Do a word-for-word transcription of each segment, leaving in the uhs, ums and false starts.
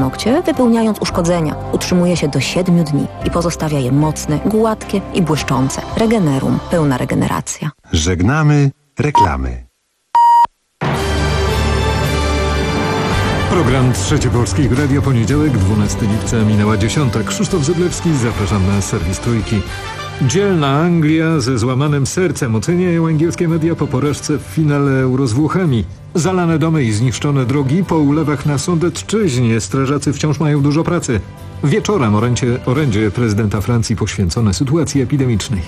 paznokcie, wypełniając uszkodzenia. Utrzymuje się do siedmiu dni i pozostawia je mocne, gładkie i błyszczące. Regenerum. Pełna regeneracja. Żegnamy reklamy. Program Trzecie Polskiego Radia, poniedziałek, dwunastego lipca, minęła dziesiąta. Krzysztof Zyblewski, zapraszam na serwis Trójki. Dzielna Anglia ze złamanym sercem, oceniają angielskie media po porażce w finale Euro z Włochami. Zalane domy i zniszczone drogi po ulewach na Sądecczyźnie. Strażacy wciąż mają dużo pracy. Wieczorem orędzie, orędzie prezydenta Francji poświęcone sytuacji epidemicznej.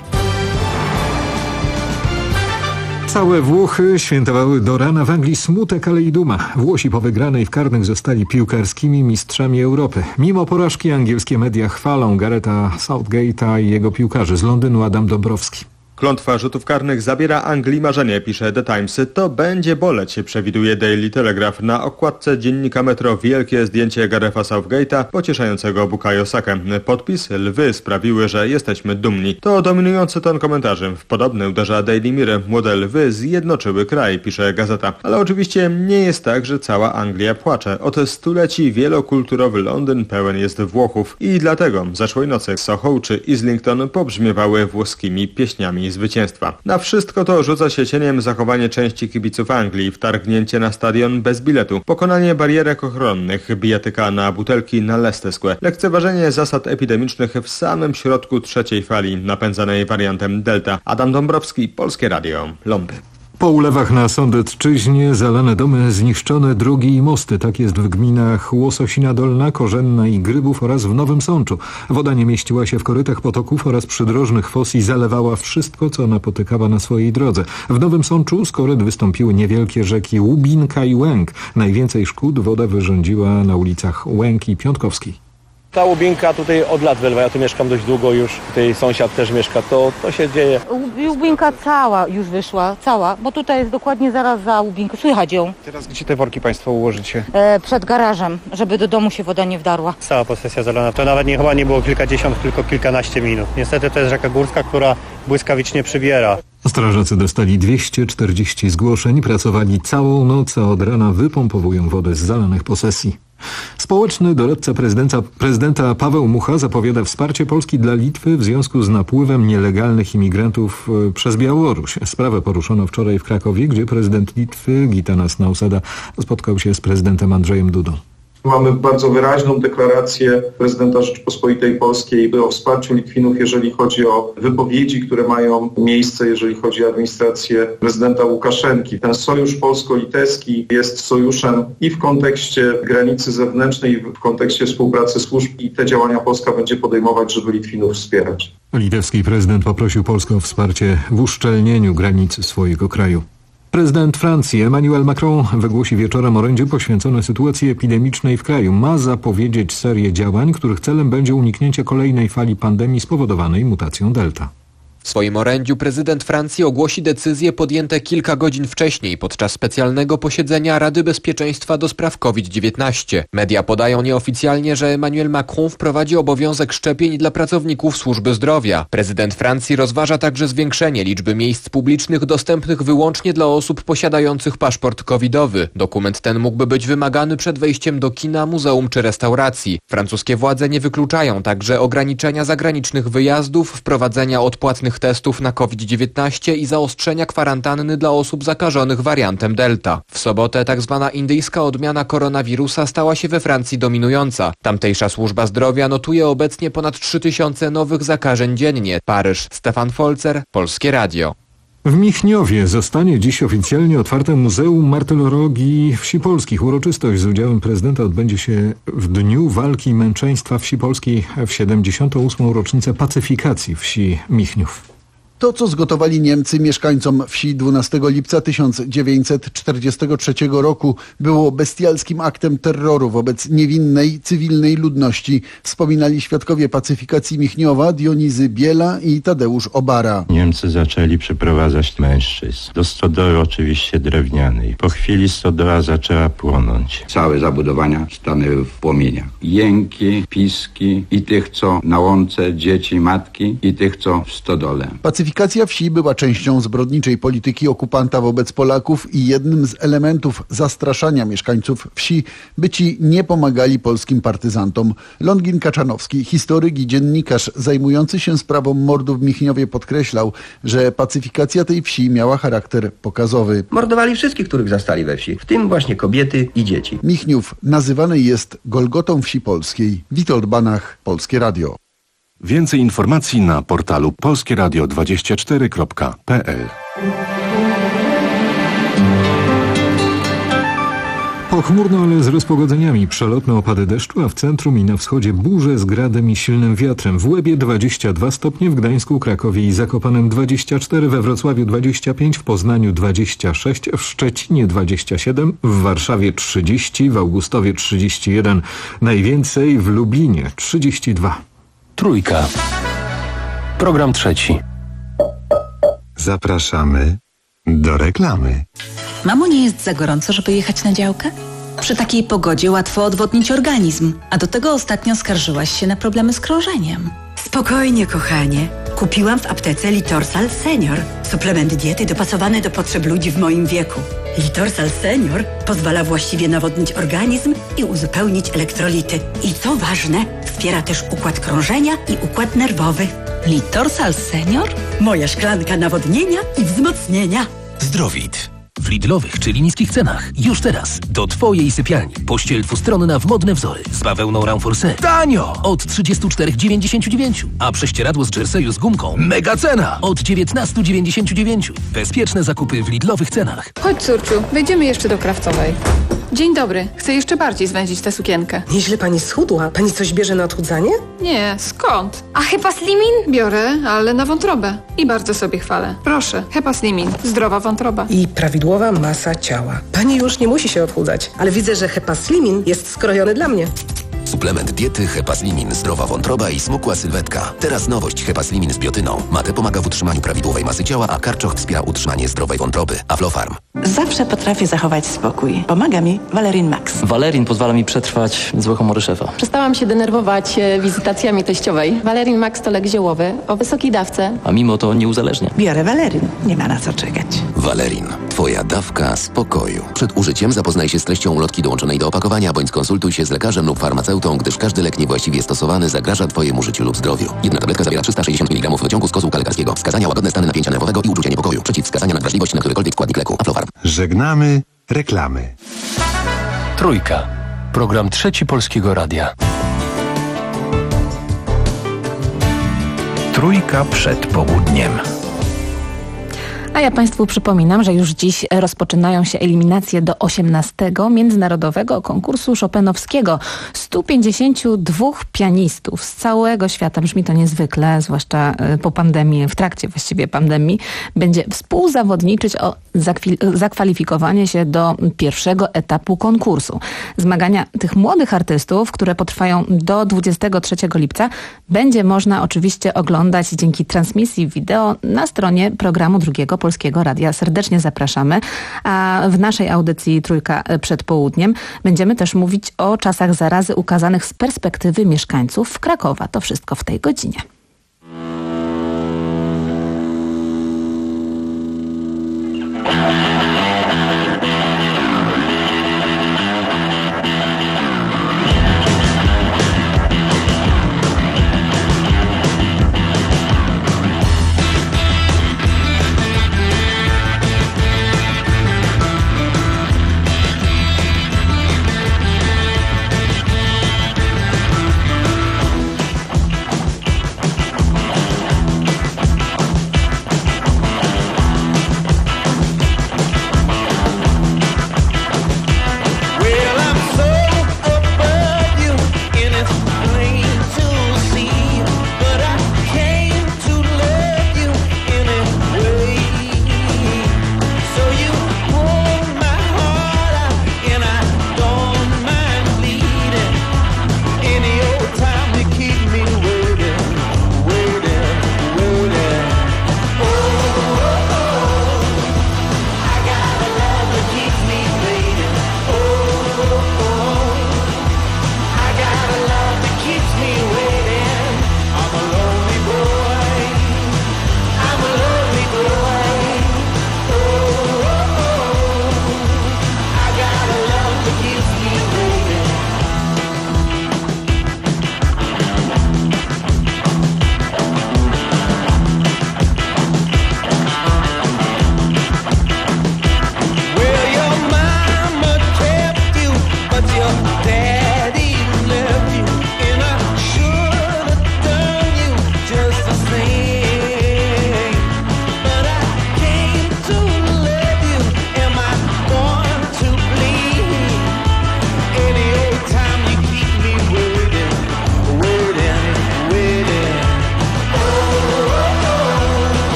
Całe Włochy świętowały do rana w Anglii smutek, ale i duma. Włosi po wygranej w karnych zostali piłkarskimi mistrzami Europy. Mimo porażki angielskie media chwalą Garetha Southgate'a i jego piłkarzy. Z Londynu Adam Dąbrowski. Klątwa rzutów karnych zabiera Anglii marzenie, pisze The Times. To będzie boleć, przewiduje Daily Telegraph. Na okładce dziennika Metro wielkie zdjęcie Garetha Southgate'a pocieszającego Bukayo Sakę. Podpis: lwy sprawiły, że jesteśmy dumni. To dominujący ton komentarzy. W podobny uderza Daily Mirror. Młode lwy zjednoczyły kraj, pisze gazeta. Ale oczywiście nie jest tak, że cała Anglia płacze. Od stuleci wielokulturowy Londyn pełen jest Włochów i dlatego zeszłej nocy Soho czy Islington pobrzmiewały włoskimi pieśniami zwycięstwa. Na wszystko to rzuca się cieniem zachowanie części kibiców Anglii, wtargnięcie na stadion bez biletu, pokonanie barierek ochronnych, bijatyka na butelki na Leicester Square, lekceważenie zasad epidemicznych w samym środku trzeciej fali, napędzanej wariantem Delta. Adam Dąbrowski, Polskie Radio, Lądy. Po ulewach na Sądecczyźnie zalane domy, zniszczone drogi i mosty. Tak jest w gminach Łososina Dolna, Korzenna i Grybów oraz w Nowym Sączu. Woda nie mieściła się w korytach potoków oraz przydrożnych fos i zalewała wszystko, co napotykała na swojej drodze. W Nowym Sączu z koryt wystąpiły niewielkie rzeki Łubinka i Łęk. Najwięcej szkód woda wyrządziła na ulicach Łęk i Piątkowskiej. Ta Łubinka tutaj od lat wylewa, ja tu mieszkam dość długo już, tutaj sąsiad też mieszka, to, to się dzieje. Łubinka cała już wyszła, cała, bo tutaj jest dokładnie zaraz za Łubinką, słychać ją. Teraz gdzie te worki Państwo ułożycie? E, przed garażem, żeby do domu się woda nie wdarła. Cała posesja zalana, to nawet nie, chyba nie było kilkadziesiąt, tylko kilkanaście minut. Niestety to jest rzeka górska, która błyskawicznie przybiera. Strażacy dostali dwieście czterdzieści zgłoszeń, pracowali całą noc, a od rana wypompowują wodę z zalanych posesji. Społeczny doradca prezydenta, prezydenta Paweł Mucha zapowiada wsparcie Polski dla Litwy w związku z napływem nielegalnych imigrantów przez Białoruś. Sprawę poruszono wczoraj w Krakowie, gdzie prezydent Litwy Gitanas Nausėda spotkał się z prezydentem Andrzejem Dudą. Mamy bardzo wyraźną deklarację prezydenta Rzeczypospolitej Polskiej o wsparciu Litwinów, jeżeli chodzi o wypowiedzi, które mają miejsce, jeżeli chodzi o administrację prezydenta Łukaszenki. Ten sojusz polsko-litewski jest sojuszem i w kontekście granicy zewnętrznej, i w kontekście współpracy służb, i te działania Polska będzie podejmować, żeby Litwinów wspierać. Litewski prezydent poprosił Polskę o wsparcie w uszczelnieniu granicy swojego kraju. Prezydent Francji Emmanuel Macron wygłosi wieczorem orędzie poświęcone sytuacji epidemicznej w kraju. Ma zapowiedzieć serię działań, których celem będzie uniknięcie kolejnej fali pandemii spowodowanej mutacją Delta. W swoim orędziu prezydent Francji ogłosi decyzje podjęte kilka godzin wcześniej podczas specjalnego posiedzenia Rady Bezpieczeństwa do spraw COVID dziewiętnaście. Media podają nieoficjalnie, że Emmanuel Macron wprowadzi obowiązek szczepień dla pracowników służby zdrowia. Prezydent Francji rozważa także zwiększenie liczby miejsc publicznych dostępnych wyłącznie dla osób posiadających paszport covidowy. Dokument ten mógłby być wymagany przed wejściem do kina, muzeum czy restauracji. Francuskie władze nie wykluczają także ograniczenia zagranicznych wyjazdów, wprowadzenia odpłatnych testów na COVID dziewiętnaście i zaostrzenia kwarantanny dla osób zakażonych wariantem Delta. W sobotę tak zwana indyjska odmiana koronawirusa stała się we Francji dominująca. Tamtejsza służba zdrowia notuje obecnie ponad trzy tysiące nowych zakażeń dziennie. Paryż, Stefan Folzer, Polskie Radio. W Michniowie zostanie dziś oficjalnie otwarte Muzeum Martyrologii Wsi Polskich. Uroczystość z udziałem prezydenta odbędzie się w dniu walki i męczeństwa wsi polskiej w siedemdziesiątą ósmą rocznicę pacyfikacji wsi Michniów. To, co zgotowali Niemcy mieszkańcom wsi dwunastego lipca tysiąc dziewięćset czterdziestego trzeciego roku, było bestialskim aktem terroru wobec niewinnej, cywilnej ludności. Wspominali świadkowie pacyfikacji Michniowa Dionizy Biela i Tadeusz Obara. Niemcy zaczęli przyprowadzać mężczyzn do stodoły, oczywiście drewnianej. Po chwili stodoła zaczęła płonąć. Całe zabudowania stanęły w płomieniach. Jęki, piski i tych, co na łące, dzieci, matki, i tych, co w stodole. Pacyfikacja Pacyfikacja wsi była częścią zbrodniczej polityki okupanta wobec Polaków i jednym z elementów zastraszania mieszkańców wsi, by ci nie pomagali polskim partyzantom. Longin Kaczanowski, historyk i dziennikarz zajmujący się sprawą mordu w Michniowie, podkreślał, że pacyfikacja tej wsi miała charakter pokazowy. Mordowali wszystkich, których zastali we wsi, w tym właśnie kobiety i dzieci. Michniów nazywany jest Golgotą wsi polskiej. Witold Banach, Polskie Radio. Więcej informacji na portalu polskie radio dwadzieścia cztery kropka p l. Pochmurno, ale z rozpogodzeniami. Przelotne opady deszczu, a w centrum i na wschodzie burze z gradem i silnym wiatrem. W Łebie dwadzieścia dwa stopnie, w Gdańsku, Krakowie i Zakopanem dwadzieścia cztery, we Wrocławiu dwadzieścia pięć, w Poznaniu dwadzieścia sześć, w Szczecinie dwadzieścia siedem, w Warszawie trzydzieści, w Augustowie trzydzieści jeden, najwięcej w Lublinie trzydzieści dwa. Trójka. Program trzeci. Zapraszamy do reklamy. Mamo, nie jest za gorąco, żeby jechać na działkę? Przy takiej pogodzie łatwo odwodnić organizm, a do tego ostatnio skarżyłaś się na problemy z krążeniem. Spokojnie, kochanie. Kupiłam w aptece Litorsal Senior. Suplement diety dopasowany do potrzeb ludzi w moim wieku. Litorsal Senior pozwala właściwie nawodnić organizm i uzupełnić elektrolity. I co ważne, wspiera też układ krążenia i układ nerwowy. Litorsal Senior? Moja szklanka nawodnienia i wzmocnienia. Zdrowit. W Lidlowych, czyli niskich cenach. Już teraz. Do Twojej sypialni. Pościel dwustronna w modne wzory. Z bawełną Renforcé. Tanio! Od trzydzieści cztery dziewięćdziesiąt dziewięć. A prześcieradło z jerseyu z gumką. Mega cena! Od dziewiętnaście dziewięćdziesiąt dziewięć. Bezpieczne zakupy w Lidlowych cenach. Chodź, córciu. Wejdziemy jeszcze do Krawcowej. Dzień dobry. Chcę jeszcze bardziej zwęzić tę sukienkę. Nieźle pani schudła. Pani coś bierze na odchudzanie? Nie, skąd? A Hepaslimin? Biorę, ale na wątrobę. I bardzo sobie chwalę. Proszę, Hepaslimin. Zdrowa wątroba. I prawidłowa masa ciała. Pani już nie musi się odchudzać, ale widzę, że Hepaslimin jest skrojony dla mnie. Suplement diety Hepaslimin, zdrowa wątroba i smukła sylwetka. Teraz nowość Hepaslimin z biotyną. Mate pomaga w utrzymaniu prawidłowej masy ciała, a karczoch wspiera utrzymanie zdrowej wątroby. Aflofarm. Zawsze potrafię zachować spokój. Pomaga mi Valerin Max. Valerin pozwala mi przetrwać złe humory szefa. Przestałam się denerwować wizytacjami teściowej. Valerin Max to lek ziołowy o wysokiej dawce. A mimo to nie uzależnia. Biorę Valerin. Nie ma na co czekać. Valerin. Twoja dawka spokoju. Przed użyciem zapoznaj się z treścią ulotki dołączonej do opakowania, bądź skonsultuj się z lekarzem lub farmaceutą, gdyż każdy lek niewłaściwie stosowany zagraża Twojemu życiu lub zdrowiu. Jedna tabletka zawiera trzysta sześćdziesiąt miligramów wyciągu z kozłka lekarskiego. Wskazania: łagodne stany napięcia nerwowego i uczucie niepokoju. Przeciwwskazania: nadwrażliwość na którykolwiek składnik leku. Aflofarm. Żegnamy reklamy. Trójka. Program trzeci Polskiego Radia. Trójka przed południem. A ja Państwu przypominam, że już dziś rozpoczynają się eliminacje do osiemnastego Międzynarodowego Konkursu Chopinowskiego. stu pięćdziesięciu dwóch pianistów z całego świata, brzmi to niezwykle, zwłaszcza po pandemii, w trakcie właściwie pandemii, będzie współzawodniczyć o zakwalifikowanie się do pierwszego etapu konkursu. Zmagania tych młodych artystów, które potrwają do dwudziestego trzeciego lipca, będzie można oczywiście oglądać dzięki transmisji wideo na stronie programu Drugiego Polskiego Radia. Serdecznie zapraszamy. A w naszej audycji Trójka przed południem będziemy też mówić o czasach zarazy ukazanych z perspektywy mieszkańców Krakowa. To wszystko w tej godzinie.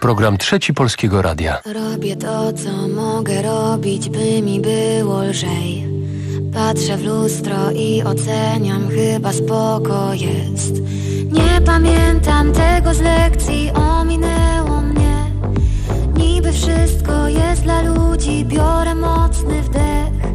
program Trzeci Polskiego Radia. Robię to, co mogę robić, by mi było lżej. Patrzę w lustro i oceniam, chyba spoko jest. Nie pamiętam tego z lekcji, ominęło mnie. Niby wszystko jest dla ludzi, biorę mocny wdech.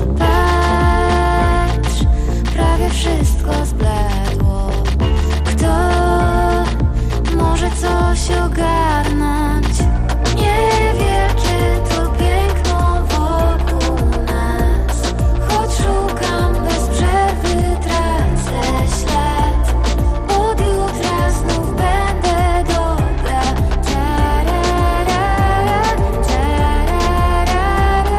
Patrz, prawie wszystko zbledło. Kto może coś ogarnąć? Niewielkie to piękno wokół nas. Choć szukam bez przerwy, tracę ślad. Od jutra znów będę dobra. Tararara, tararara.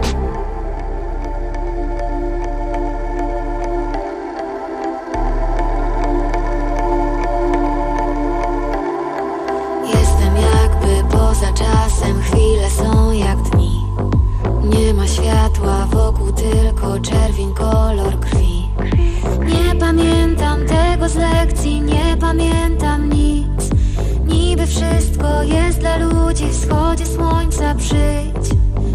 Jestem jakby poza czasem, chwile są jak dni. Nie ma światła wokół, tylko czerwień, kolor krwi. Nie pamiętam tego z lekcji, nie pamiętam nic. Niby wszystko jest dla ludzi, wschodzie słońca przyjdź.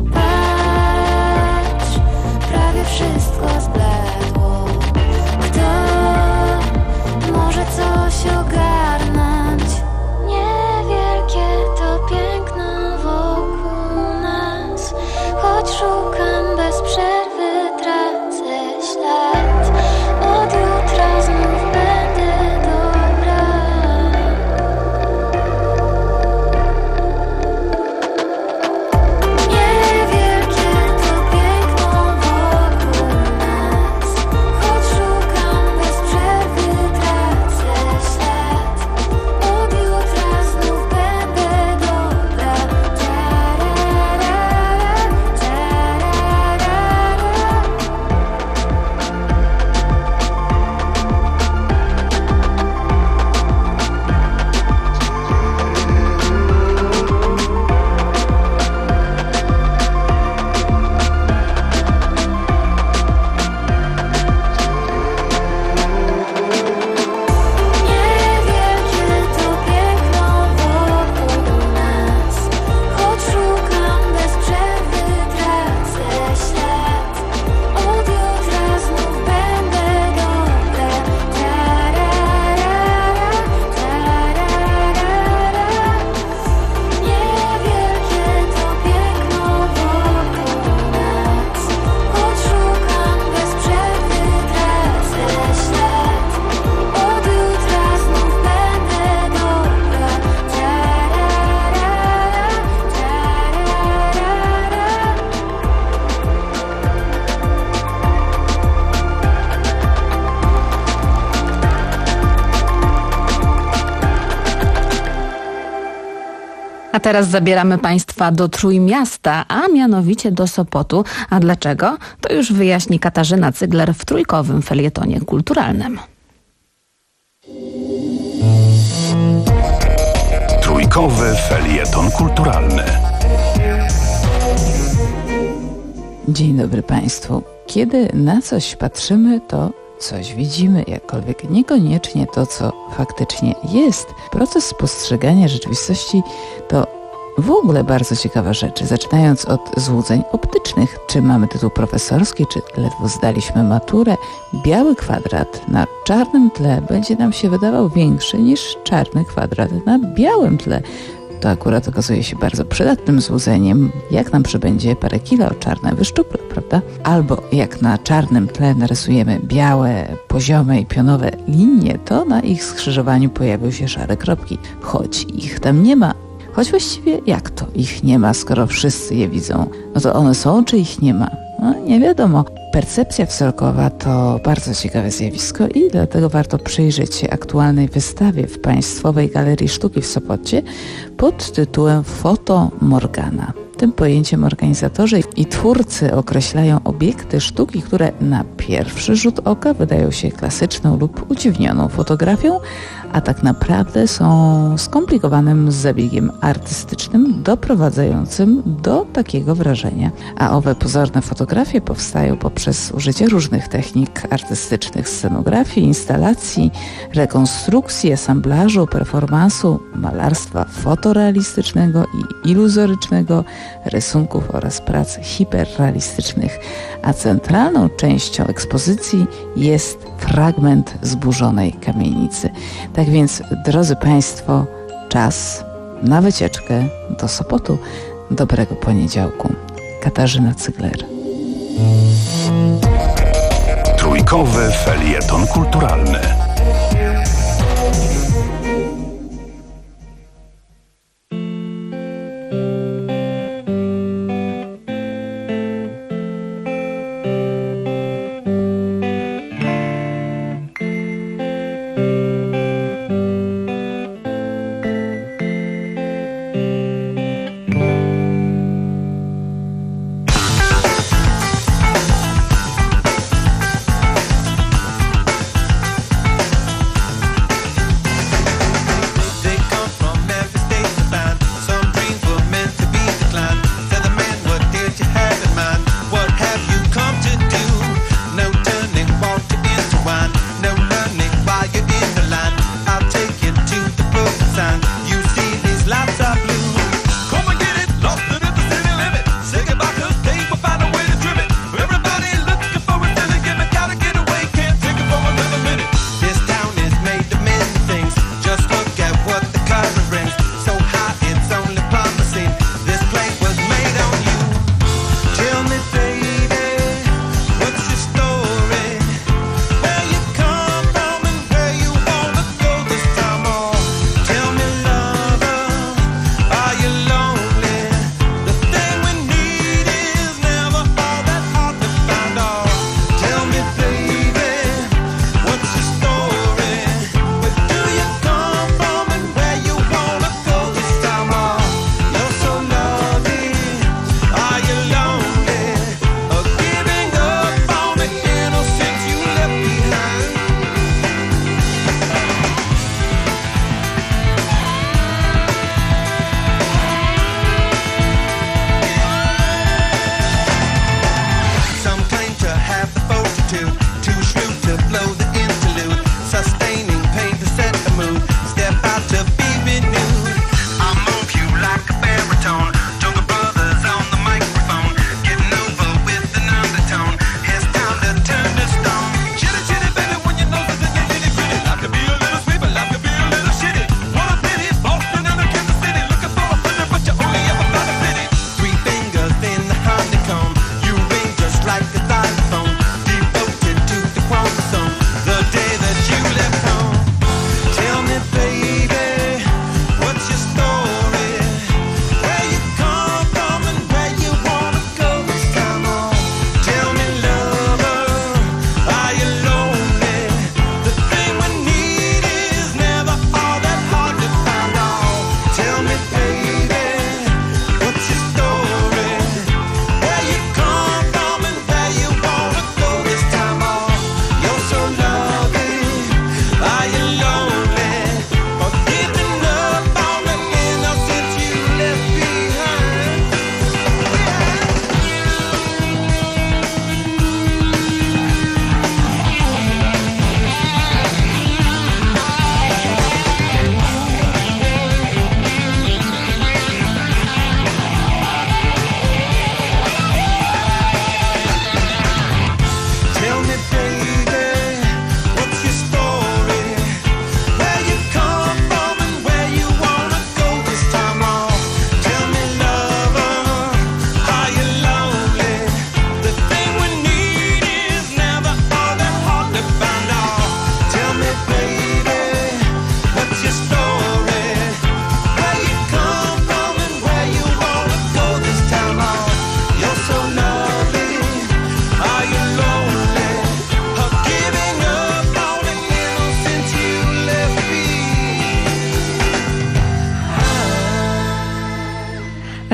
Patrz, prawie wszystko zbledło. Kto może coś ogarnąć? Niewielkie to piękno wokół nas. Choć szukam bez przerwy, tracę ślad. Od jutra znów będę dobra. Niewielkie to piękno wokół nas. Choć szukam bez przerwy, tracę ślad. Od jutra znów będę dobra. Tararara, niewielkie to piękno wokół nas. Choć szukam bez przerwy, tracę ślad. Od jutra znów będę dobra. Tararara, tararara. Niewielkie to piękno wokół nas. Choć szukam bez przerwy, tracę ślad. Od jutra znów będę dobra. Tararara, A teraz zabieramy Państwa do Trójmiasta, a mianowicie do Sopotu. A dlaczego? To już wyjaśni Katarzyna Cygler w trójkowym felietonie kulturalnym. Trójkowy felieton kulturalny. Dzień dobry Państwu. Kiedy na coś patrzymy, to coś widzimy, jakkolwiek niekoniecznie to, co faktycznie jest. Proces postrzegania rzeczywistości to w ogóle bardzo ciekawa rzecz, zaczynając od złudzeń optycznych. Czy mamy tytuł profesorski, czy ledwo zdaliśmy maturę, biały kwadrat na czarnym tle będzie nam się wydawał większy niż czarny kwadrat na białym tle. To akurat okazuje się bardzo przydatnym złudzeniem, jak nam przybędzie parę kilo czarne wyszczupłe, prawda? Albo jak na czarnym tle narysujemy białe, poziome i pionowe linie, to na ich skrzyżowaniu pojawią się szare kropki, choć ich tam nie ma. Choć właściwie jak to ich nie ma, skoro wszyscy je widzą? No to one są, czy ich nie ma? No, nie wiadomo. Percepcja wzrokowa to bardzo ciekawe zjawisko i dlatego warto przyjrzeć się aktualnej wystawie w Państwowej Galerii Sztuki w Sopocie pod tytułem Foto Morgana. Tym pojęciem organizatorzy i twórcy określają obiekty sztuki, które na pierwszy rzut oka wydają się klasyczną lub udziwnioną fotografią, a tak naprawdę są skomplikowanym zabiegiem artystycznym doprowadzającym do takiego wrażenia. A owe pozorne fotografie powstają poprzez użycie różnych technik artystycznych, scenografii, instalacji, rekonstrukcji, asamblażu, performansu, malarstwa fotorealistycznego i iluzorycznego, rysunków oraz prac hiperrealistycznych, a centralną częścią ekspozycji jest fragment zburzonej kamienicy. Tak więc, drodzy Państwo, czas na wycieczkę do Sopotu. Dobrego poniedziałku. Katarzyna Cygler. Trójkowy felieton kulturalny.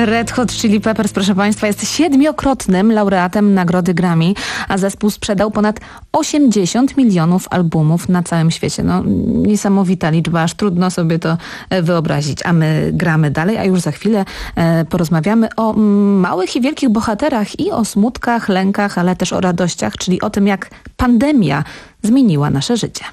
Red Hot Chili Peppers, proszę Państwa, jest siedmiokrotnym laureatem Nagrody Grammy, a zespół sprzedał ponad osiemdziesiąt milionów albumów na całym świecie. No, niesamowita liczba, aż trudno sobie to wyobrazić. A my gramy dalej, a już za chwilę e, porozmawiamy o m, małych i wielkich bohaterach i o smutkach, lękach, ale też o radościach, czyli o tym, jak pandemia zmieniła nasze życie.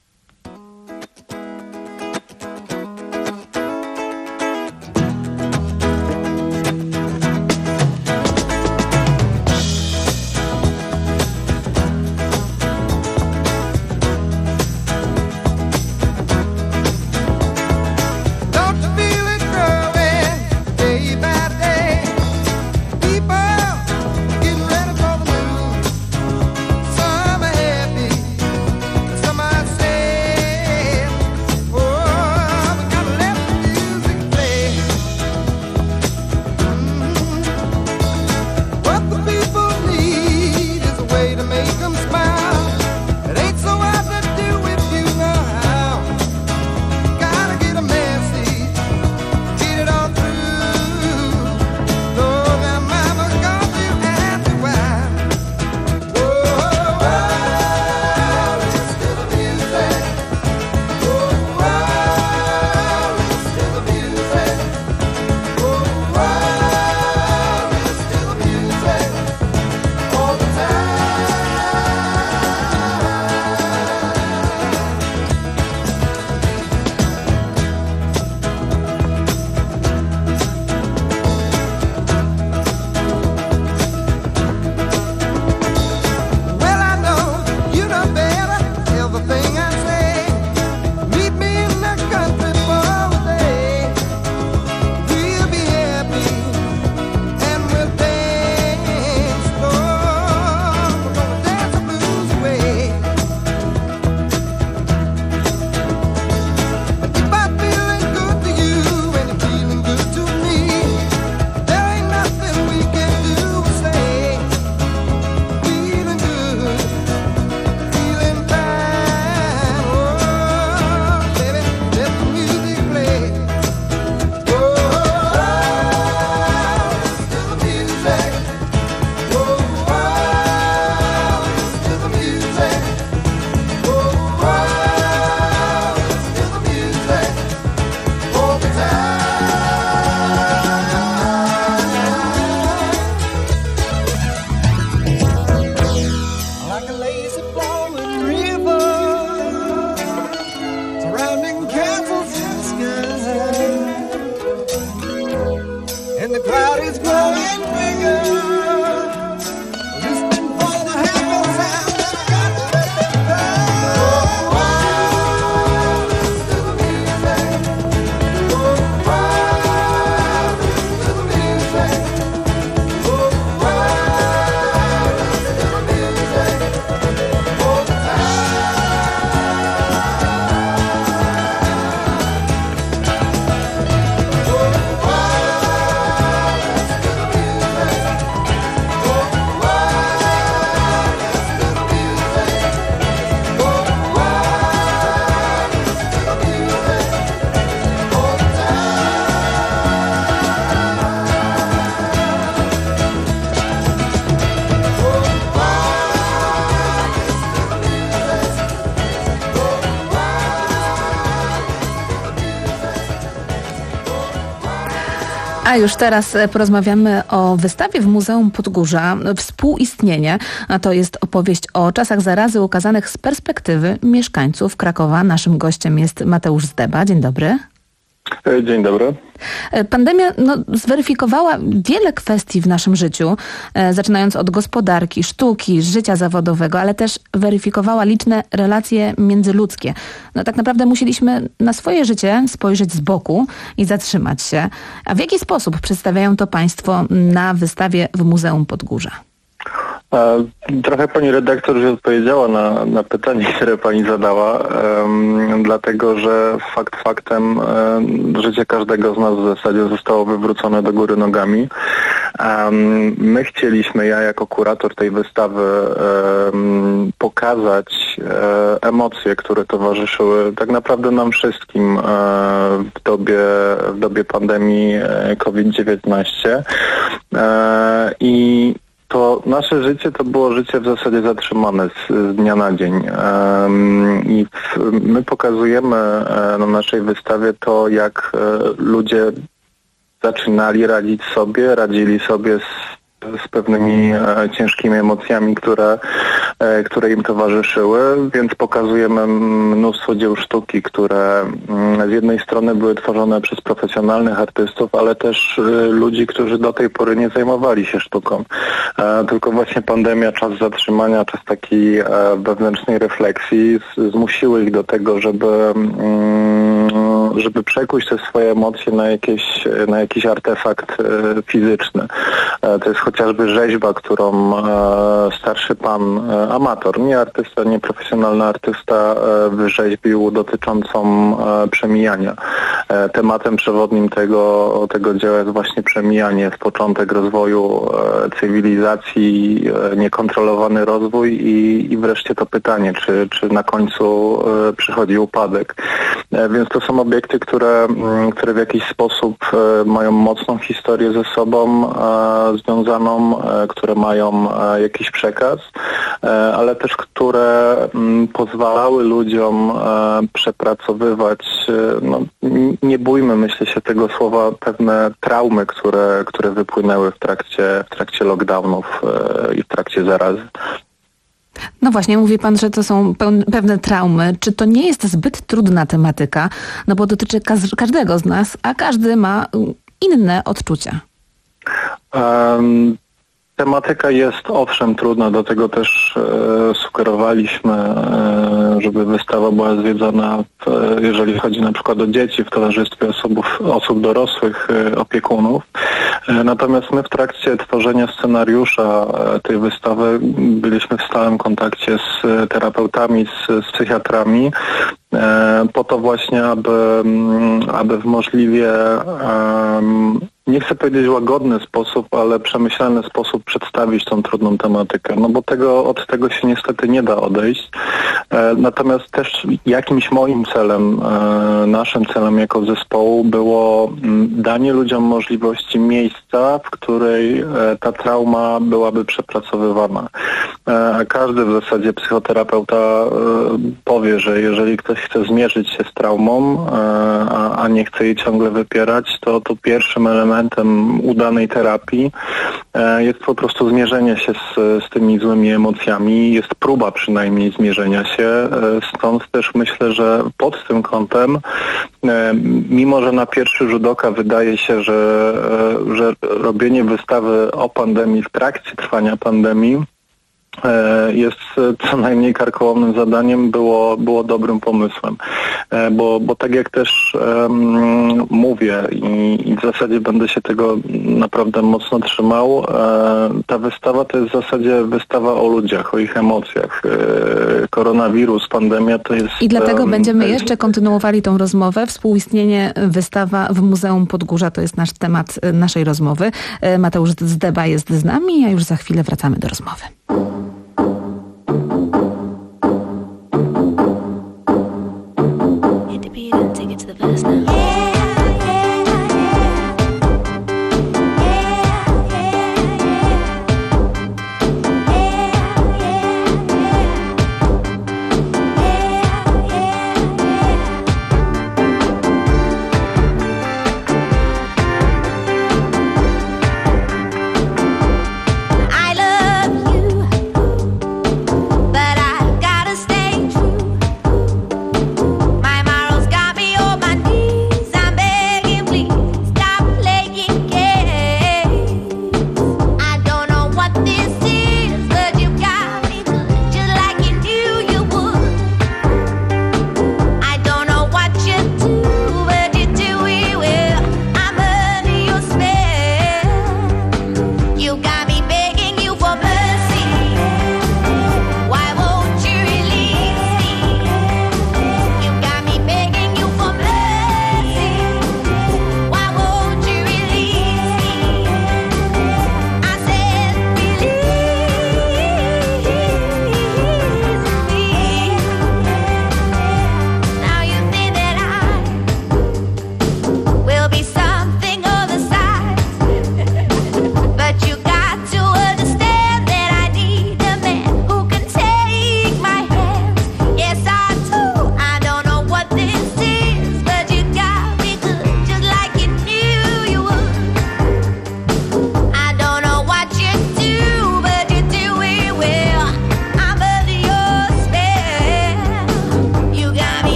A już teraz porozmawiamy o wystawie w Muzeum Podgórza Współistnienie, a to jest opowieść o czasach zarazy ukazanych z perspektywy mieszkańców Krakowa. Naszym gościem jest Mateusz Zdeba. Dzień dobry. Dzień dobry. Pandemia no, zweryfikowała wiele kwestii w naszym życiu, e, zaczynając od gospodarki, sztuki, życia zawodowego, ale też weryfikowała liczne relacje międzyludzkie. No, tak naprawdę musieliśmy na swoje życie spojrzeć z boku i zatrzymać się. A w jaki sposób przedstawiają to Państwo na wystawie w Muzeum Podgórza? Trochę pani redaktor już odpowiedziała na, na pytanie, które pani zadała, um, dlatego że fakt faktem um, życie każdego z nas w zasadzie zostało wywrócone do góry nogami. My chcieliśmy, ja jako kurator tej wystawy, pokazać emocje, które towarzyszyły tak naprawdę nam wszystkim w dobie, w dobie pandemii kowid dziewiętnaście. I to nasze życie to było życie w zasadzie zatrzymane z, z dnia na dzień. Um, I w, my pokazujemy e, na naszej wystawie to, jak e, ludzie zaczynali radzić sobie, radzili sobie z z pewnymi e, ciężkimi emocjami, które, e, które im towarzyszyły, więc pokazujemy mnóstwo dzieł sztuki, które m, z jednej strony były tworzone przez profesjonalnych artystów, ale też e, ludzi, którzy do tej pory nie zajmowali się sztuką. E, tylko właśnie pandemia, czas zatrzymania, czas takiej e, wewnętrznej refleksji z, zmusiły ich do tego, żeby mm, żeby przekuć te swoje emocje na, jakieś, na jakiś artefakt e, fizyczny. E, to jest chociażby rzeźba, którą e, starszy pan, e, amator, nie artysta, nie profesjonalny artysta, e, wyrzeźbił dotyczącą e, przemijania. E, tematem przewodnim tego, tego dzieła jest właśnie przemijanie, z początek rozwoju e, cywilizacji, e, niekontrolowany rozwój i, i wreszcie to pytanie, czy, czy na końcu e, przychodzi upadek. E, więc to są obiekty, które, m, które w jakiś sposób e, mają mocną historię ze sobą e, związaną, które mają jakiś przekaz, ale też które pozwalały ludziom przepracowywać, no, nie bójmy, myślę się tego słowa, pewne traumy, które, które wypłynęły w trakcie, w trakcie lockdownów i w trakcie zarazy. No właśnie, mówi pan, że to są pewne traumy. Czy to nie jest zbyt trudna tematyka? No bo dotyczy każdego z nas, a każdy ma inne odczucia. Um, tematyka jest owszem trudna, do tego też e, sugerowaliśmy, e, żeby wystawa była zwiedzana, w, jeżeli chodzi na przykład o dzieci, w towarzystwie osób, osób dorosłych, e, opiekunów. E, natomiast my w trakcie tworzenia scenariusza e, tej wystawy byliśmy w stałym kontakcie z terapeutami, z, z psychiatrami, e, po to właśnie, aby, aby w możliwie um, nie chcę powiedzieć łagodny sposób, ale przemyślany sposób przedstawić tą trudną tematykę, no bo tego, od tego się niestety nie da odejść. E, natomiast też jakimś moim celem, e, naszym celem jako zespołu było m, danie ludziom możliwości miejsca, w której e, ta trauma byłaby przepracowywana. E, każdy w zasadzie psychoterapeuta e, powie, że jeżeli ktoś chce zmierzyć się z traumą, e, a, a nie chce jej ciągle wypierać, to, to pierwszym elementem udanej terapii jest po prostu zmierzenie się z, z tymi złymi emocjami, jest próba przynajmniej zmierzenia się, stąd też myślę, że pod tym kątem, mimo że na pierwszy rzut oka wydaje się, że, że robienie wystawy o pandemii w trakcie trwania pandemii jest co najmniej karkołomnym zadaniem, było, było dobrym pomysłem. Bo, bo tak jak też um, mówię i, i w zasadzie będę się tego naprawdę mocno trzymał, e, ta wystawa to jest w zasadzie wystawa o ludziach, o ich emocjach. E, koronawirus, pandemia to jest... I dlatego um, będziemy jest... jeszcze kontynuowali tą rozmowę. Współistnienie, wystawa w Muzeum Podgórza to jest nasz temat naszej rozmowy. Mateusz Zdeba jest z nami, a już za chwilę wracamy do rozmowy. Take it to the verse now. I love you.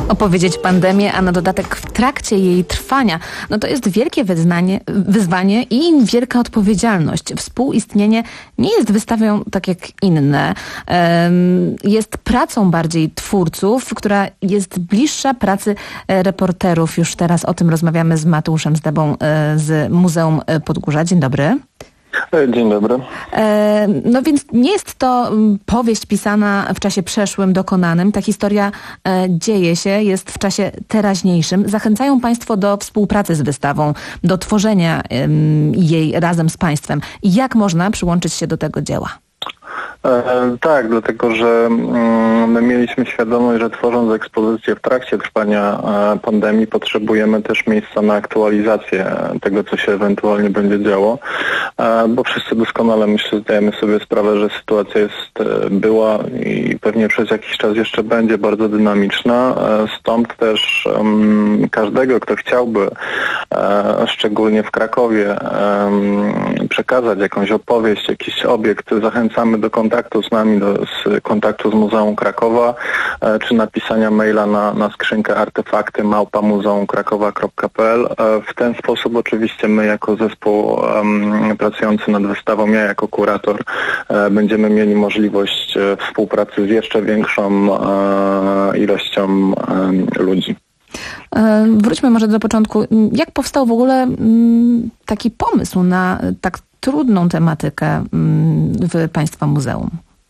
Opowiedzieć pandemię, a na dodatek w trakcie jej trwania, no to jest wielkie wyznanie, wyzwanie i wielka odpowiedzialność. Współistnienie nie jest wystawą tak jak inne. Jest pracą bardziej twórców, która jest bliższa pracy reporterów. Już teraz o tym rozmawiamy z Mateuszem Zdebą z Muzeum Podgórza. Dzień dobry. Dzień dobry. No więc nie jest to powieść pisana w czasie przeszłym, dokonanym. Ta historia dzieje się, jest w czasie teraźniejszym. Zachęcają Państwo do współpracy z wystawą, do tworzenia jej razem z Państwem. Jak można przyłączyć się do tego dzieła? E, tak, dlatego że mm, my mieliśmy świadomość, że tworząc ekspozycję w trakcie trwania e, pandemii potrzebujemy też miejsca na aktualizację tego, co się ewentualnie będzie działo, e, bo wszyscy doskonale, myślę, zdajemy sobie sprawę, że sytuacja jest, e, była i pewnie przez jakiś czas jeszcze będzie bardzo dynamiczna. E, stąd też e, każdego, kto chciałby, e, szczególnie w Krakowie, e, przekazać jakąś opowieść, jakiś obiekt, zachęcamy do kontaktu z nami, do, z kontaktu z Muzeum Krakowa, e, czy napisania maila na, na skrzynkę artefakty małpa muzeum krakowa kropka p l. E, w ten sposób oczywiście my jako zespół um, pracujący nad wystawą, ja jako kurator, e, będziemy mieli możliwość e, współpracy z jeszcze większą e, ilością e, ludzi. Wróćmy może do początku. Jak powstał w ogóle taki pomysł na tak trudną tematykę w Państwa muzeum?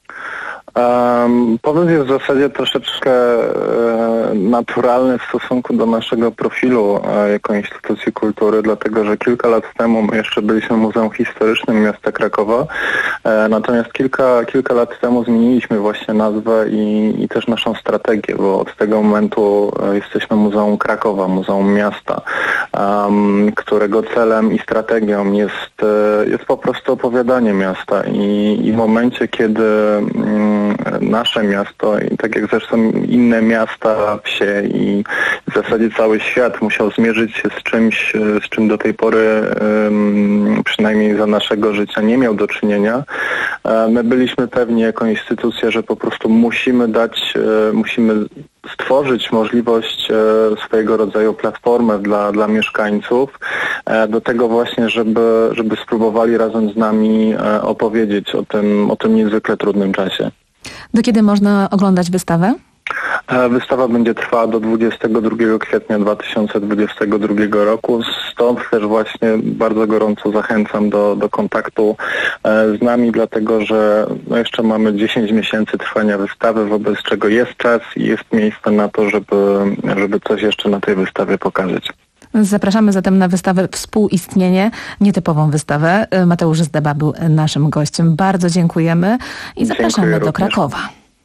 Um, pomysł jest w zasadzie troszeczkę e, naturalny w stosunku do naszego profilu e, jako instytucji kultury, dlatego że kilka lat temu my jeszcze byliśmy Muzeum Historycznym Miasta Krakowa, e, natomiast kilka, kilka lat temu zmieniliśmy właśnie nazwę i, i też naszą strategię, bo od tego momentu e, jesteśmy Muzeum Krakowa, Muzeum Miasta, um, którego celem i strategią jest, e, jest po prostu opowiadanie miasta i, i w momencie, kiedy mm, nasze miasto i tak jak zresztą inne miasta, wsie i w zasadzie cały świat musiał zmierzyć się z czymś, z czym do tej pory um, przynajmniej za naszego życia nie miał do czynienia. Um, my byliśmy pewni jako instytucja, że po prostu musimy dać, um, musimy stworzyć możliwość e, swojego rodzaju platformę dla, dla mieszkańców e, do tego właśnie, żeby, żeby spróbowali razem z nami e, opowiedzieć o tym, o tym niezwykle trudnym czasie. Do kiedy można oglądać wystawę? Wystawa będzie trwała do dwudziestego drugiego kwietnia dwa tysiące dwudziestego drugiego roku. Stąd też właśnie bardzo gorąco zachęcam do, do kontaktu z nami, dlatego że no jeszcze mamy dziesięć miesięcy trwania wystawy, wobec czego jest czas i jest miejsce na to, żeby, żeby coś jeszcze na tej wystawie pokazać. Zapraszamy zatem na wystawę Współistnienie, nietypową wystawę. Mateusz Zdeba był naszym gościem. Bardzo dziękujemy i zapraszamy Dziękuję do również. Krakowa.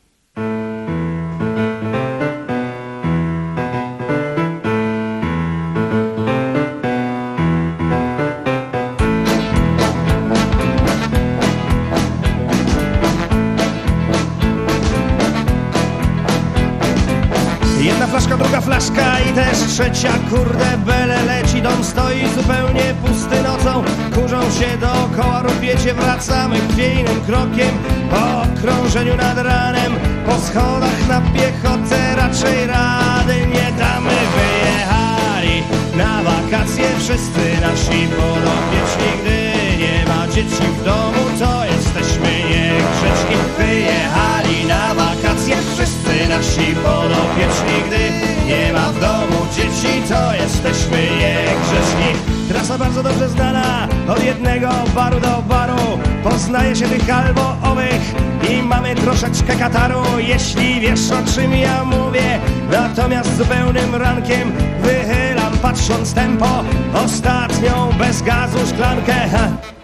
Jedna flaszka, druga flaszka i też trzecia, kurde bele leci, dom stoi zupełnie pusty nocą, kurzą się dookoła, rupiecie, wracamy chwiejnym krokiem, po okrążeniu nad ranem, po schodach na piechotę raczej rady nie damy. Wyjechali na wakacje wszyscy nasi podopieczni, gdy nie ma dzieci w domu, to jesteśmy niegrzeczni. Wyjechali na wakacje wszyscy nasi podopieczni, gdy nie ma w domu dzieci, to jesteśmy niegrzeczni. Trasa bardzo dobrze znana, od jednego baru do baru, poznaje się tych albo owych i mamy troszeczkę kataru, jeśli wiesz, o czym ja mówię. Natomiast zupełnym rankiem wychylam, patrząc tempo, ostatnią bez gazu szklankę. Ha.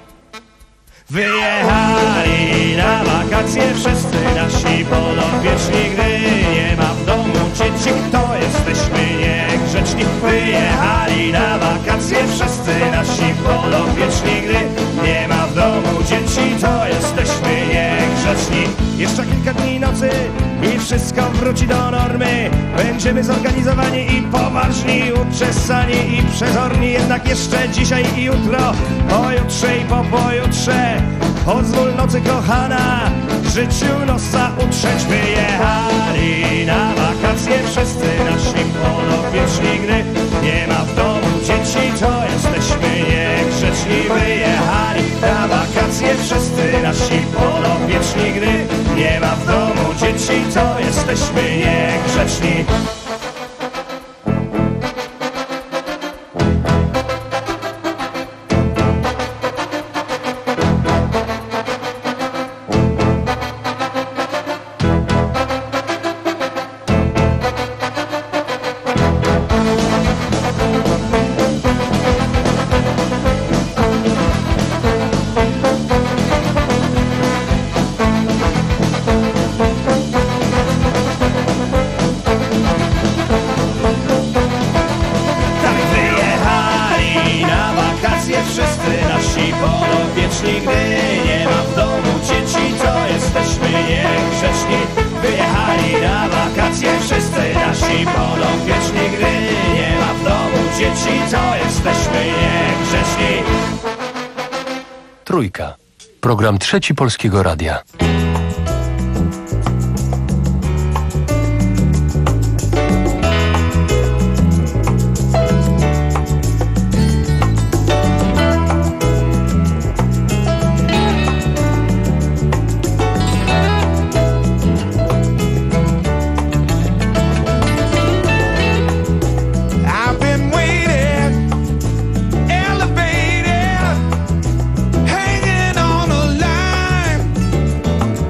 Wyjechali na wakacje wszyscy nasi podopieczni, gdy nie ma w domu dzieci, to jesteśmy niegrzeczni. Wyjechali na wakacje wszyscy nasi podopieczni, gdy nie ma w domu dzieci, to jesteśmy niegrzeczni. Jeszcze kilka dni nocy i wszystko wróci do normy. Będziemy zorganizowani i poważni, uczesani i przezorni. Jednak jeszcze dzisiaj i jutro, pojutrze i po pojutrze, pozwól nocy kochana, w życiu nosa utrzeć. Wyjechali na wakacje wszyscy nasi podopieczni, gdy nie ma w domu dzieci, to jesteśmy niegrzeczni. Wyjechali na wakacje wszyscy nasi podopieczni, gdy nie ma w domu dzieci, to jesteśmy niegrzeczni. Trójka. Program Trzeci Polskiego Radia. Elevated, hanging on a line.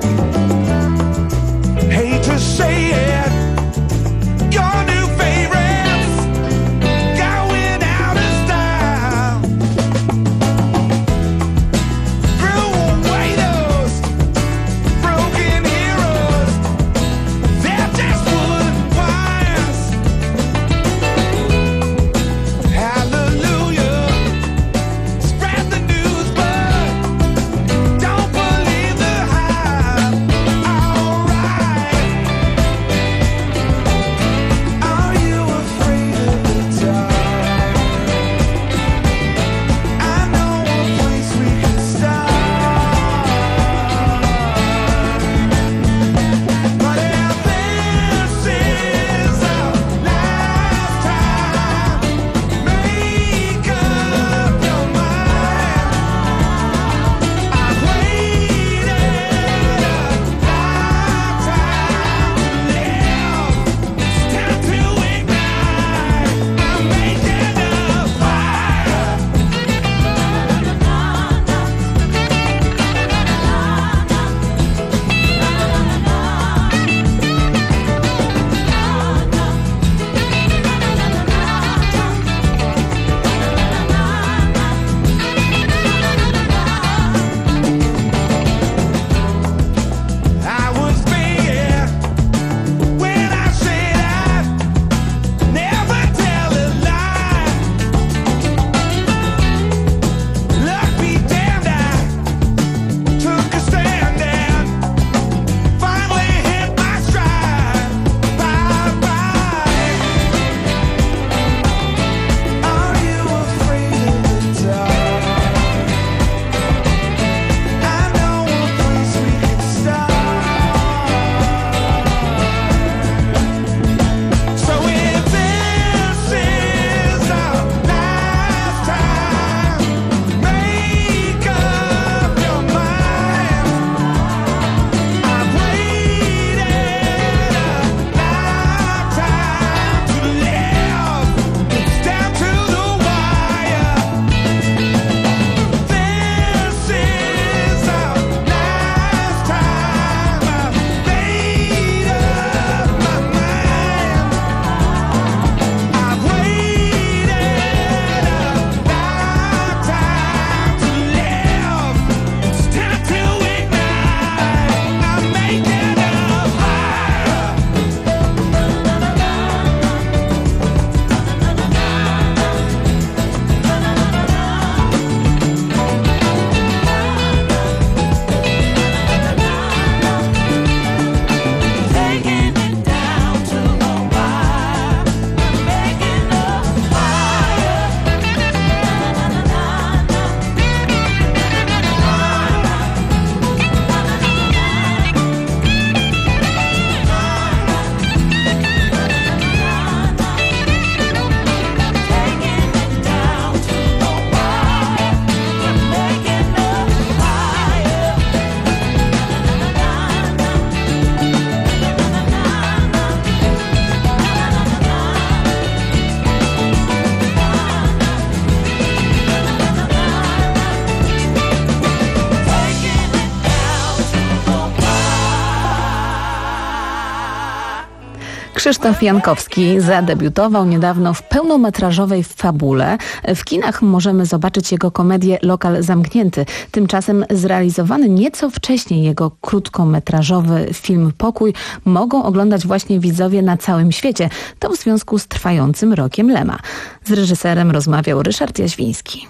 Krzysztof Jankowski zadebiutował niedawno w pełnometrażowej fabule. W kinach możemy zobaczyć jego komedię Lokal zamknięty. Tymczasem zrealizowany nieco wcześniej jego krótkometrażowy film Pokój mogą oglądać właśnie widzowie na całym świecie. To w związku z trwającym rokiem Lema. Z reżyserem rozmawiał Ryszard Jaźwiński.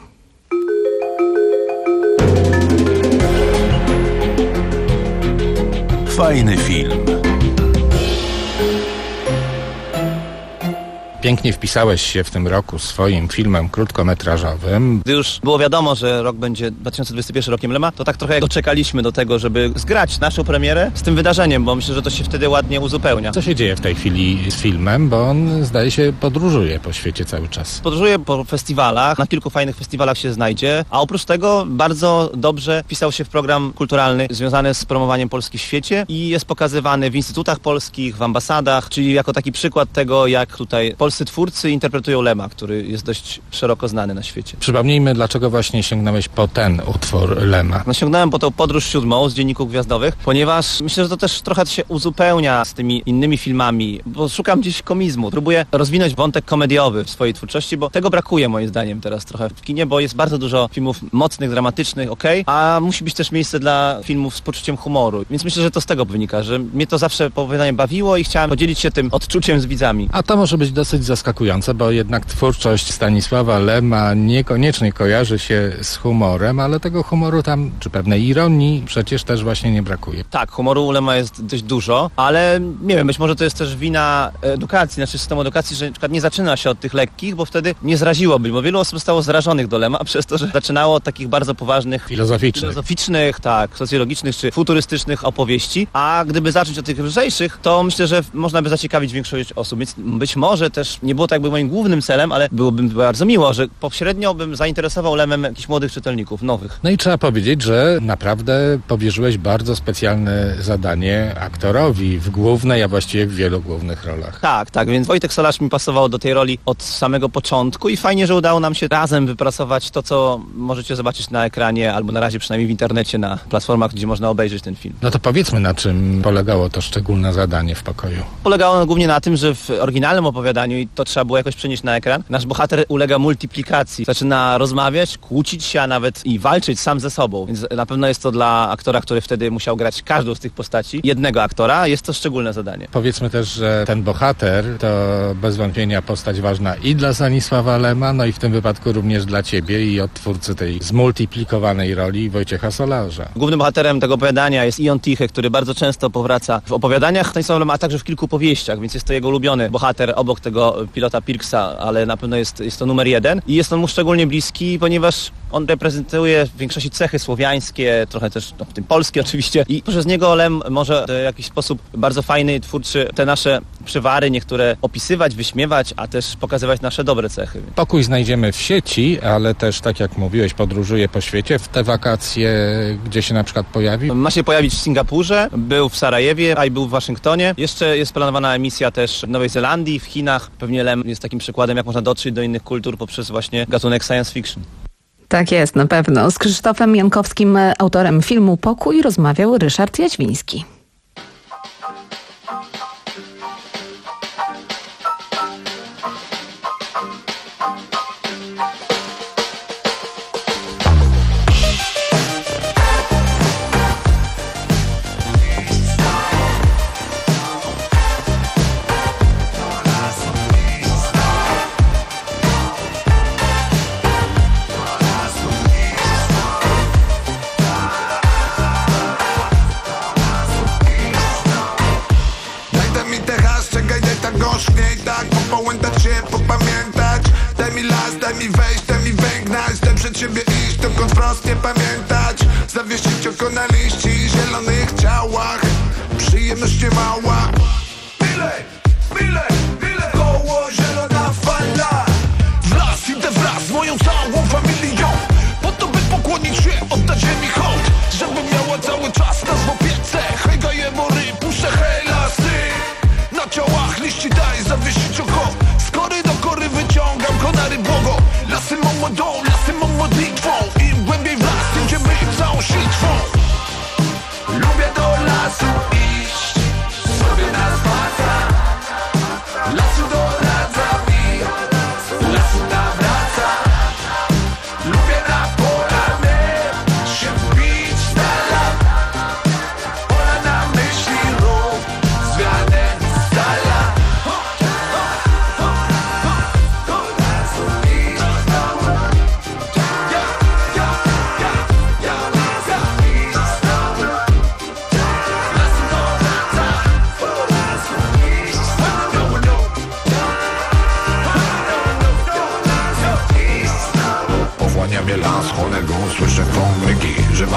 Fajny film. Pięknie wpisałeś się w tym roku swoim filmem krótkometrażowym. Gdy już było wiadomo, że rok będzie dwa tysiące dwudziesty pierwszy rokiem Lema, to tak trochę doczekaliśmy do tego, żeby zgrać naszą premierę z tym wydarzeniem, bo myślę, że to się wtedy ładnie uzupełnia. Co się dzieje w tej chwili z filmem, bo on zdaje się podróżuje po świecie cały czas. Podróżuje po festiwalach, na kilku fajnych festiwalach się znajdzie, a oprócz tego bardzo dobrze wpisał się w program kulturalny związany z promowaniem Polski w świecie i jest pokazywany w instytutach polskich, w ambasadach, czyli jako taki przykład tego, jak tutaj polscy twórcy interpretują Lema, który jest dość szeroko znany na świecie. Przypomnijmy, dlaczego właśnie sięgnąłeś po ten utwór Lema. No, sięgnąłem po tą Podróż siódmą z Dzienników Gwiazdowych, ponieważ myślę, że to też trochę się uzupełnia z tymi innymi filmami, bo szukam gdzieś komizmu. Próbuję rozwinąć wątek komediowy w swojej twórczości, bo tego brakuje moim zdaniem teraz trochę w kinie, bo jest bardzo dużo filmów mocnych, dramatycznych, okej, a musi być też miejsce dla filmów z poczuciem humoru. Więc myślę, że to z tego wynika, że mnie to zawsze po wydaniu bawiło i chciałem podzielić się tym odczuciem z widzami. A to może być dosyć zaskakujące, bo jednak twórczość Stanisława Lema niekoniecznie kojarzy się z humorem, ale tego humoru tam, czy pewnej ironii przecież też właśnie nie brakuje. Tak, humoru u Lema jest dość dużo, ale nie wiem, być może to jest też wina edukacji, znaczy systemu edukacji, że na przykład nie zaczyna się od tych lekkich, bo wtedy nie zraziłoby, bo wielu osób zostało zrażonych do Lema przez to, że zaczynało od takich bardzo poważnych, filozoficznych, filozoficznych tak, socjologicznych czy futurystycznych opowieści, a gdyby zacząć od tych lżejszych, to myślę, że można by zaciekawić większość osób, więc być może też nie było to jakby moim głównym celem, ale byłoby mi bardzo miło, że pośrednio bym zainteresował Lemem jakichś młodych czytelników, nowych. No i trzeba powiedzieć, że naprawdę powierzyłeś bardzo specjalne zadanie aktorowi w głównej, a właściwie w wielu głównych rolach. Tak, tak, więc Wojtek Solarz mi pasował do tej roli od samego początku i fajnie, że udało nam się razem wypracować to, co możecie zobaczyć na ekranie, albo na razie przynajmniej w internecie, na platformach, gdzie można obejrzeć ten film. No to powiedzmy, na czym polegało to szczególne zadanie w Pokoju. Polegało ono głównie na tym, że w oryginalnym opowiadaniu, i to trzeba było jakoś przenieść na ekran, nasz bohater ulega multiplikacji. Zaczyna rozmawiać, kłócić się, a nawet i walczyć sam ze sobą. Więc na pewno jest to dla aktora, który wtedy musiał grać każdą z tych postaci, jednego aktora, jest to szczególne zadanie. Powiedzmy też, że ten bohater to bez wątpienia postać ważna i dla Stanisława Lema, no i w tym wypadku również dla ciebie i odtwórcy tej zmultiplikowanej roli Wojciecha Solarza. Głównym bohaterem tego opowiadania jest Ion Tichy, który bardzo często powraca w opowiadaniach Stanisława Lema, a także w kilku powieściach, więc jest to jego ulubiony bohater obok tego pilota Pirksa, ale na pewno jest, jest to numer jeden i jest on mu szczególnie bliski, ponieważ on reprezentuje w większości cechy słowiańskie, trochę też no, w tym polskie oczywiście i przez niego Lem może w jakiś sposób bardzo fajny, twórczy te nasze przywary niektóre opisywać, wyśmiewać, a też pokazywać nasze dobre cechy. Pokój znajdziemy w sieci, ale też tak jak mówiłeś, podróżuje po świecie. W te wakacje gdzie się na przykład pojawi? Ma się pojawić w Singapurze, był w Sarajewie, a i był w Waszyngtonie. Jeszcze jest planowana emisja też w Nowej Zelandii, w Chinach. Pewnie Lem jest takim przykładem, jak można dotrzeć do innych kultur poprzez właśnie gatunek science fiction. Tak jest, na pewno. Z Krzysztofem Jankowskim, autorem filmu Pokój, rozmawiał Ryszard Jaźwiński. Popałętać się, popamiętać. Daj mi las, daj mi wejść, daj mi węgnać. Daj przed siebie iść, dokąd wprost nie pamiętać. Zawiesić oko na liści, zielonych ciałach. Przyjemność nie mała. Mile, mile, mile. Koło zielona fala. W las idę wraz z moją całą familią, po to by pokłonić się, oddać ziemi hołd. Żeby miała cały czas nas w opiece. Hej, daję mory, puszczę hej lasy. Na ciałach liści daj zawiesić oko. Z kory do kory wyciągam konary błogo. Lasy mą modą, lasy mą modlitwą. Im głębiej w las, tym idziemy całą sitwą. Lubię do lasu iść, sobie na spacer.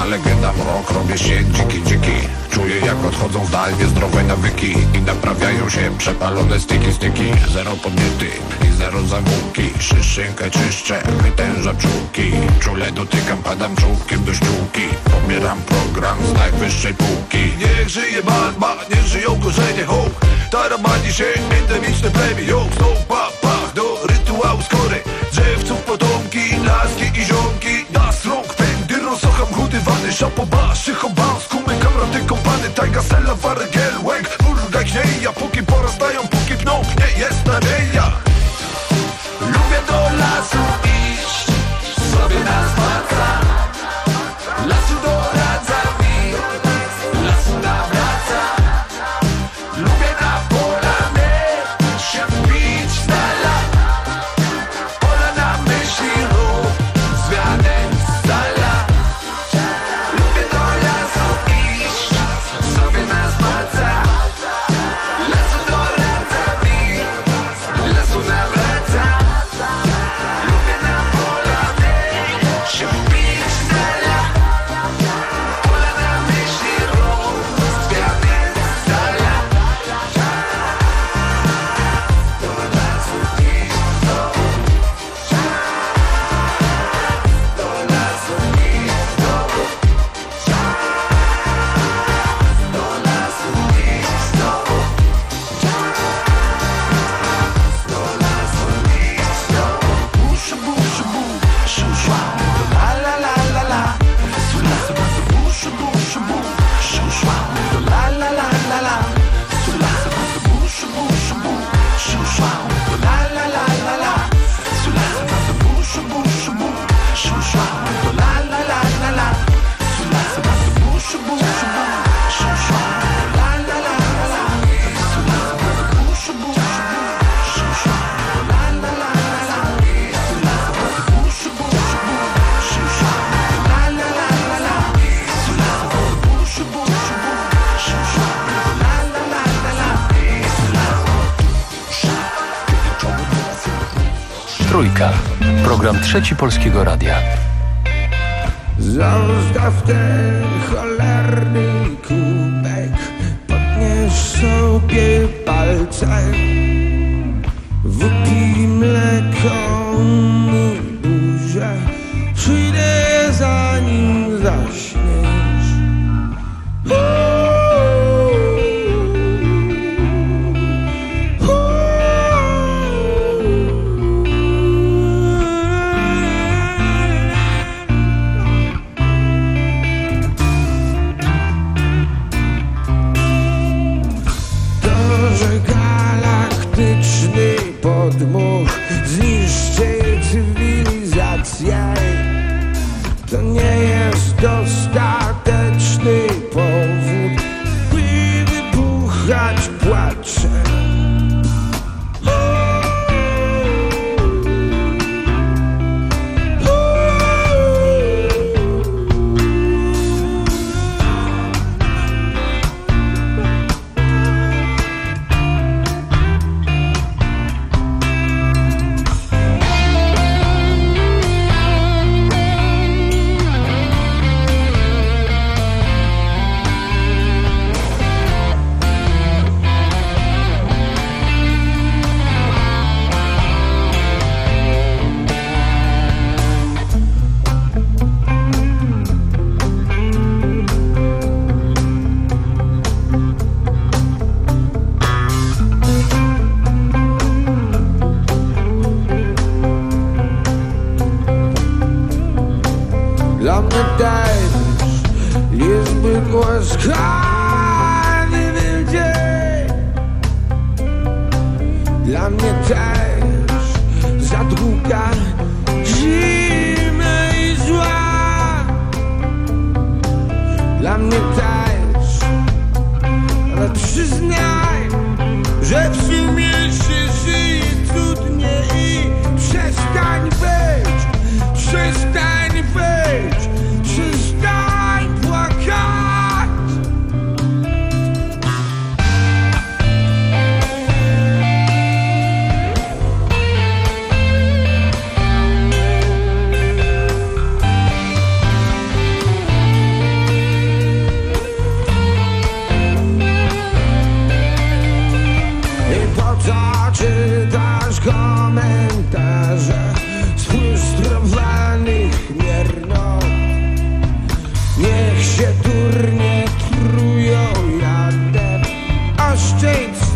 legenda mrok, robię się dziki, dziki. Czuję jak odchodzą w dal niezdrowe nawyki i naprawiają się przepalone styki, styki. Zero podnietych i zero zamówki. Szyszynkę czyszczę, wytężam czułki. Czule dotykam, padam czułkiem do ściółki. Pobieram program z najwyższej półki. Niech żyje Batman, niech żyją korzenie hołd. Taramani się endemiczne plemię, ją znów pach, pach. Do rytuału skory, drzewców potomki, laski i ziomki. Das rąk pędy, rozocham chudywany. Szapoba, szychoba, skumy, kamraty, kompany. Tajga, sela, wargel, łęk, burga, gnieja. Póki porastają, póki pną, nie jest nadzieja. Lubię do lasu iść, sobie na spacer. Lasu doradza mi, lasu nawraca. Lubię na polanie się bić z dala. Pola na myśli rób zmianę z dala. Lubię do lasu iść, sobie na spacer. Lasu doradza mi, lasu nawraca. Lubię na polanie się bić z dala. Pola na myśli rób zmianę z dala. Trójka. Program Trzeci Polskiego Radia. Zostaw ten cholerny kubek, podnieś sobie palcem. Wypij mleko mi buzię, przyjdę zanim zaśniesz. Podmuch zniszczy cywilizację. To nie jest dostateczny powód, by wybuchać płaczem.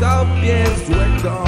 tobie złego.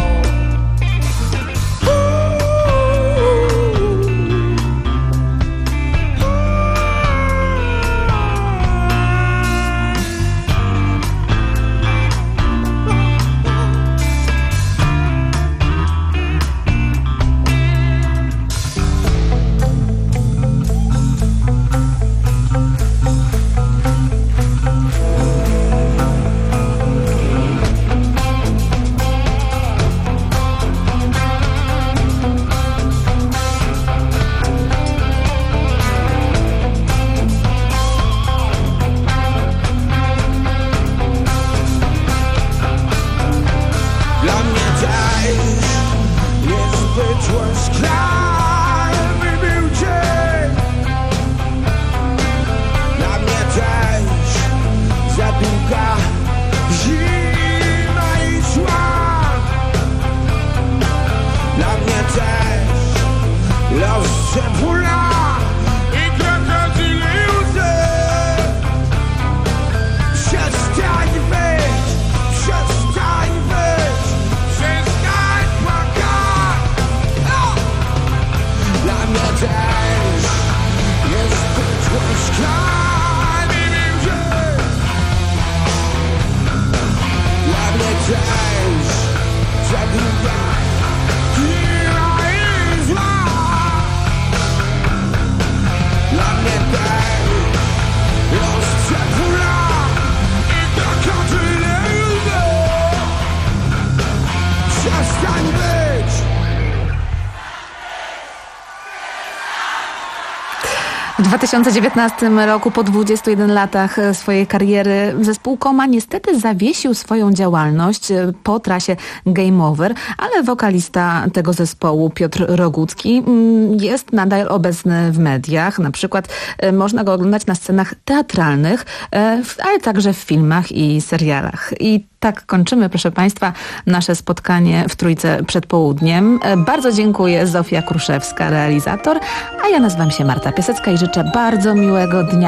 W dwa tysiące dziewiętnastym roku, po dwudziestu jeden latach swojej kariery, zespół Koma niestety zawiesił swoją działalność po trasie Game Over, ale wokalista tego zespołu, Piotr Rogucki, jest nadal obecny w mediach. Na przykład można go oglądać na scenach teatralnych, ale także w filmach i serialach. I tak kończymy, proszę Państwa, nasze spotkanie w Trójce przed południem. Bardzo dziękuję, Zofia Kruszewska, realizator, a ja nazywam się Marta Piasecka i życzę bardzo miłego dnia.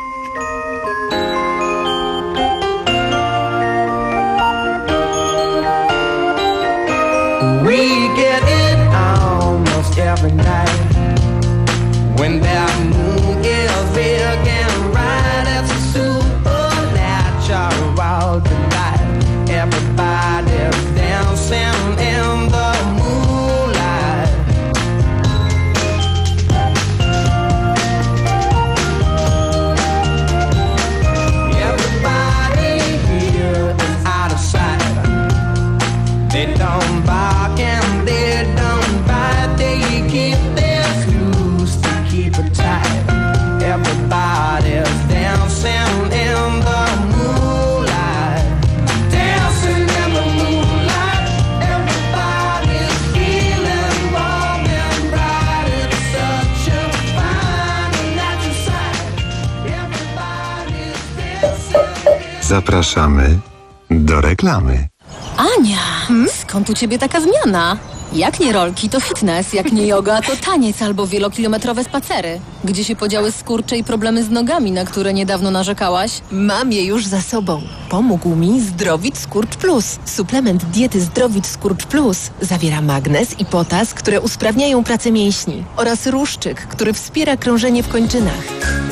We get it almost every night when that moon is big and bright. It's a supernatural tonight. Everybody's dancing in the moonlight. Everybody here is out of sight. They don't bark and they don't bite. They keep their screws to keep it tight. Everybody's dancing in the moonlight. Dancing in the moonlight. Everybody's feeling warm and bright. It's such a fine and natural sight. Everybody's dancing. Zapraszamy do reklamy. Ania, hmm? Skąd u ciebie taka zmiana? Jak nie rolki, to fitness, jak nie yoga, to taniec albo wielokilometrowe spacery. Gdzie się podziały skurcze i problemy z nogami, na które niedawno narzekałaś? Mam je już za sobą. Pomógł mi Zdrowit Skurcz Plus. Suplement diety Zdrowit Skurcz Plus zawiera magnez i potas, które usprawniają pracę mięśni, oraz ruszczyk, który wspiera krążenie w kończynach.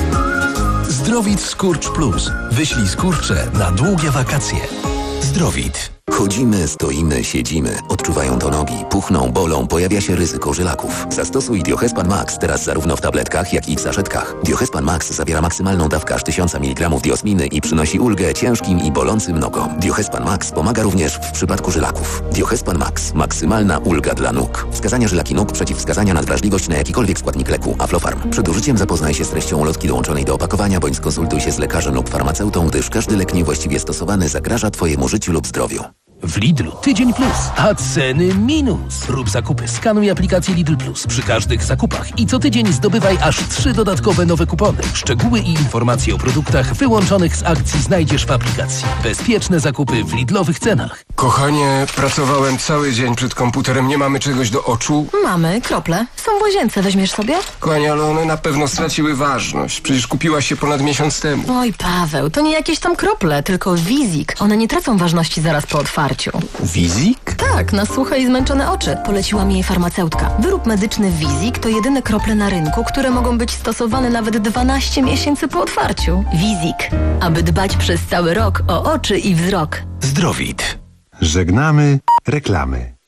Zdrowit Skurcz Plus. Wyślij skurcze na długie wakacje. Zdrowit. Chodzimy, stoimy, siedzimy. Odczuwają to nogi, puchną, bolą, pojawia się ryzyko żylaków. Zastosuj Diohespan Max teraz zarówno w tabletkach, jak i w saszetkach. Diohespan Max zawiera maksymalną dawkę aż tysiąc miligramów diosminy i przynosi ulgę ciężkim i bolącym nogom. Diohespan Max pomaga również w przypadku żylaków. Diohespan Max. Maksymalna ulga dla nóg. Wskazania żylaki nóg, przeciwwskazania na wrażliwość na jakikolwiek składnik leku. Aflofarm. Przed użyciem zapoznaj się z treścią ulotki dołączonej do opakowania, bądź skonsultuj się z lekarzem lub farmaceutą, gdyż każdy lek niewłaściwie stosowany zagraża Twojemu życiu lub zdrowiu. W Lidlu Tydzień Plus, a ceny minus. Rób zakupy, skanuj aplikację Lidl Plus przy każdych zakupach i co tydzień zdobywaj aż trzy dodatkowe nowe kupony. Szczegóły i informacje o produktach wyłączonych z akcji znajdziesz w aplikacji. Bezpieczne zakupy w Lidlowych cenach. Kochanie, pracowałem cały dzień przed komputerem, nie mamy czegoś do oczu? Mamy krople. Są w łazience, weźmiesz sobie? Kochanie, ale one na pewno straciły ważność. Przecież kupiłaś się ponad miesiąc temu. Oj, Paweł, to nie jakieś tam krople, tylko Wizik. One nie tracą ważności zaraz po otwarciu. otwarciu. Wizik? Tak, na suche i zmęczone oczy. Poleciła mi jej farmaceutka. Wyrób medyczny Wizik to jedyne krople na rynku, które mogą być stosowane nawet dwanaście miesięcy po otwarciu. Wizik. Aby dbać przez cały rok o oczy i wzrok. Zdrowit. Żegnamy reklamy.